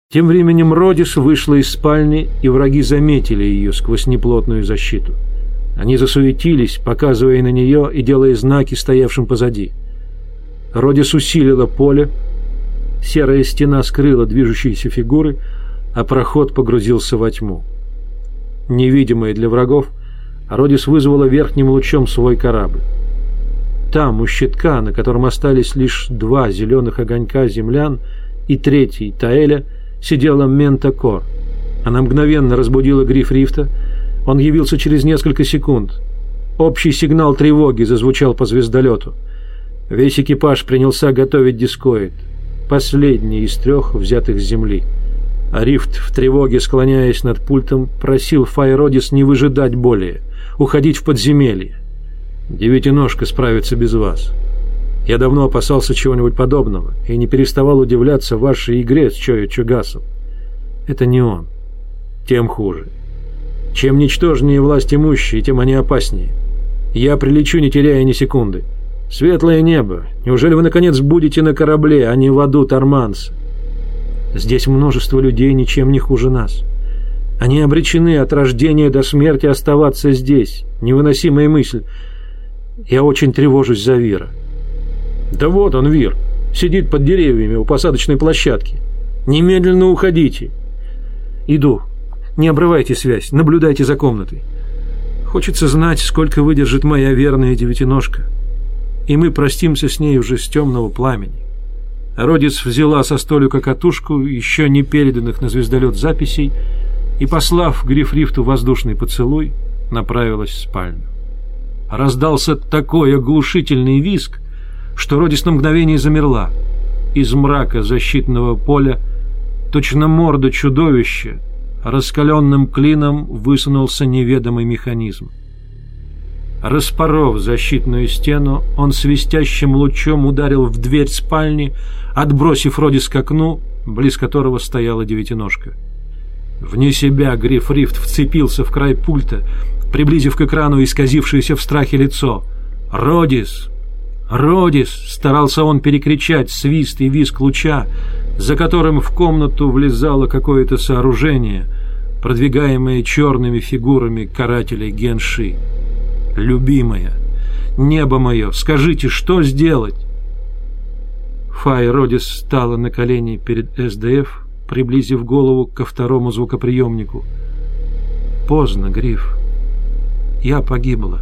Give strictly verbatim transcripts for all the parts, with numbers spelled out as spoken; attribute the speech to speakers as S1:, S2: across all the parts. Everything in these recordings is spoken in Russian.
S1: Тем временем Родис вышла из спальни, и враги заметили ее сквозь неплотную защиту. Они засуетились, показывая на нее и делая знаки стоявшим позади. Родис усилила поле, серая стена скрыла движущиеся фигуры, а проход погрузился во тьму. Невидимая для врагов, Родис вызвала верхним лучом свой корабль. Там, у щитка, на котором остались лишь два зеленых огонька землян и третий, Таэля, сидела Мента Кор. Она мгновенно разбудила Гриф Рифта. Он явился через несколько секунд. Общий сигнал тревоги зазвучал по звездолету. Весь экипаж принялся готовить дискоид, последний из трех, взятых с земли. А Рифт, в тревоге склоняясь над пультом, просил Файродис не выжидать более, уходить в подземелье. «Девятиножка справится без вас. Я давно опасался чего-нибудь подобного и не переставал удивляться вашей игре с Чоя Чугасом. Это не он. Тем хуже. Чем ничтожнее власть имущие, тем они опаснее. Я прилечу, не теряя ни секунды. Светлое небо, неужели вы наконец будете на корабле, а не в аду Торманса? Здесь множество людей ничем не хуже нас. Они обречены от рождения до смерти оставаться здесь. Невыносимая мысль. Я очень тревожусь за Вира». «Да вот он, Вир, сидит под деревьями у посадочной площадки. Немедленно уходите». «Иду. Не обрывайте связь, наблюдайте за комнатой. Хочется знать, сколько выдержит моя верная девятиножка. И мы простимся с ней уже с темного пламени». Родис взяла со столика катушку еще не переданных на звездолет записей и, послав Гриф Рифту воздушный поцелуй, направилась в спальню. Раздался такой оглушительный визг, что Родис на мгновение замерла. Из мрака защитного поля, точно морда чудовища, раскаленным клином высунулся неведомый механизм. Распоров защитную стену, он свистящим лучом ударил в дверь спальни, отбросив Родис к окну, близ которого стояла девятиножка. Вне себя Гриф Рифт вцепился в край пульта, приблизив к экрану исказившееся в страхе лицо. «Родис! Родис!» — старался он перекричать свист и визг луча, за которым в комнату влезало какое-то сооружение, продвигаемое черными фигурами карателей Генши. «Любимая! Небо мое! Скажите, что сделать?» Фай Родис стала на колени перед эс дэ эф, приблизив голову ко второму звукоприемнику. «Поздно, Гриф. Я погибла.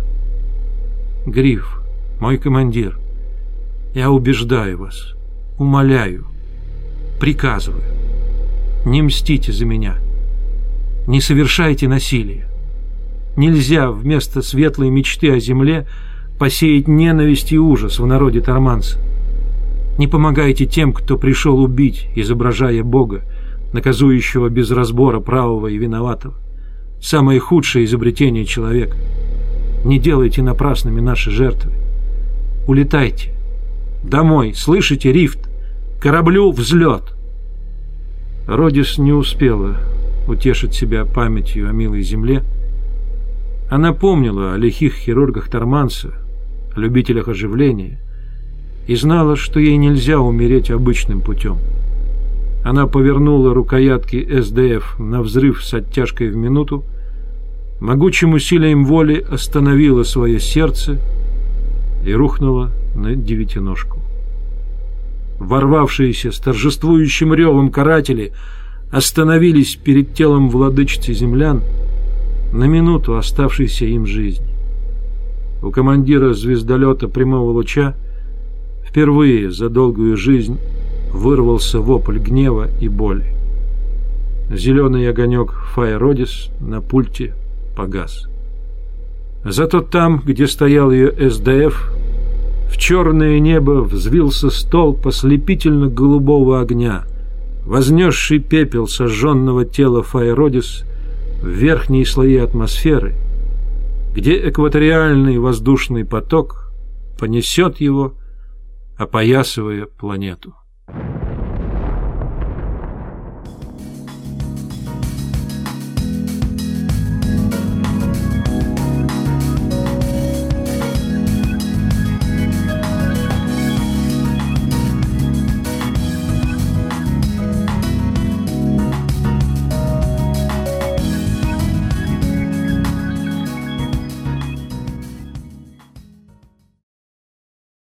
S1: Гриф, мой командир, я убеждаю вас, умоляю, приказываю, не мстите за меня, не совершайте насилие. Нельзя вместо светлой мечты о земле посеять ненависть и ужас в народе Торманса. Не помогайте тем, кто пришел убить, изображая Бога, наказующего без разбора правого и виноватого. Самое худшее изобретение человека. Не делайте напрасными наши жертвы. Улетайте. Домой, слышите, Рифт? Кораблю взлет!» Родис не успела утешить себя памятью о милой земле. Она помнила о лихих хирургах Торманса, любителях оживления, и знала, что ей нельзя умереть обычным путем. Она повернула рукоятки эс дэ эф на взрыв с оттяжкой в минуту, могучим усилием воли остановила свое сердце и рухнула на девятиножку. Ворвавшиеся с торжествующим ревом каратели остановились перед телом владычицы землян, на минуту оставшейся им жизни. У командира звездолета прямого луча впервые за долгую жизнь вырвался вопль гнева и боли. Зеленый огонек Фай Родис на пульте погас. Зато там, где стоял ее эс дэ эф, в черное небо взвился столб ослепительно-голубого огня, вознесший пепел сожженного тела Фай Родис в верхние слои атмосферы, где экваториальный воздушный поток понесет его, опоясывая планету.